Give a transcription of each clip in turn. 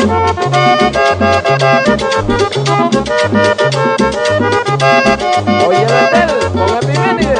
Oye, Betel, con Epimenides.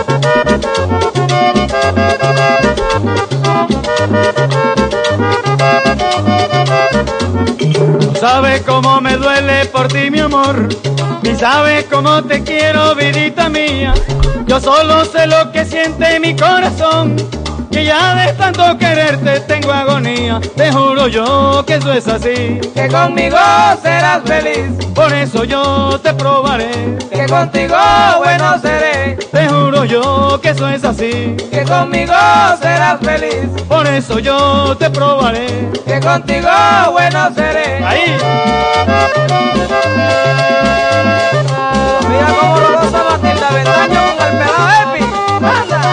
Tú sabes cómo me duele por ti, mi amor, y sabes cómo te quiero, vidita mía. Yo solo sé lo que siente mi corazón, que ya de tanto quererte tengo agonía. Te juro yo que eso es así, Que conmigo serás feliz, por eso yo te probaré. que contigo bueno seré, Te juro yo que eso es así, que conmigo serás feliz, por eso yo te probaré. que contigo bueno seré. Ahí. Mira cómo lo goza Matilda Bendaño con el pelado Epi. ¡Anda!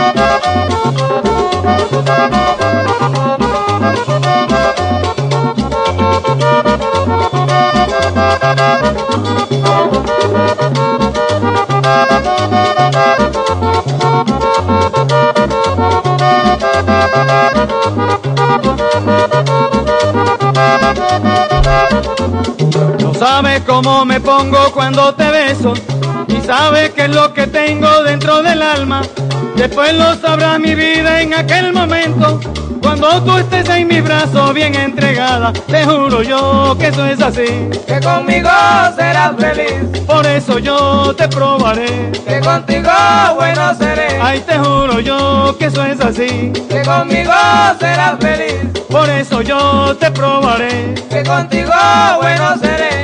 No sabes cómo me pongo cuando te beso, y sabes qué es lo que tengo dentro del alma. Después lo sabrá mi vida en aquel momento, cuando tú estés en mis brazos bien entregada. Te juro yo que eso es así, Que conmigo serás feliz, por eso yo te probaré. que contigo bueno seré, Ay, te juro yo que eso es así, que conmigo serás feliz, por eso yo te probaré. que contigo bueno seré.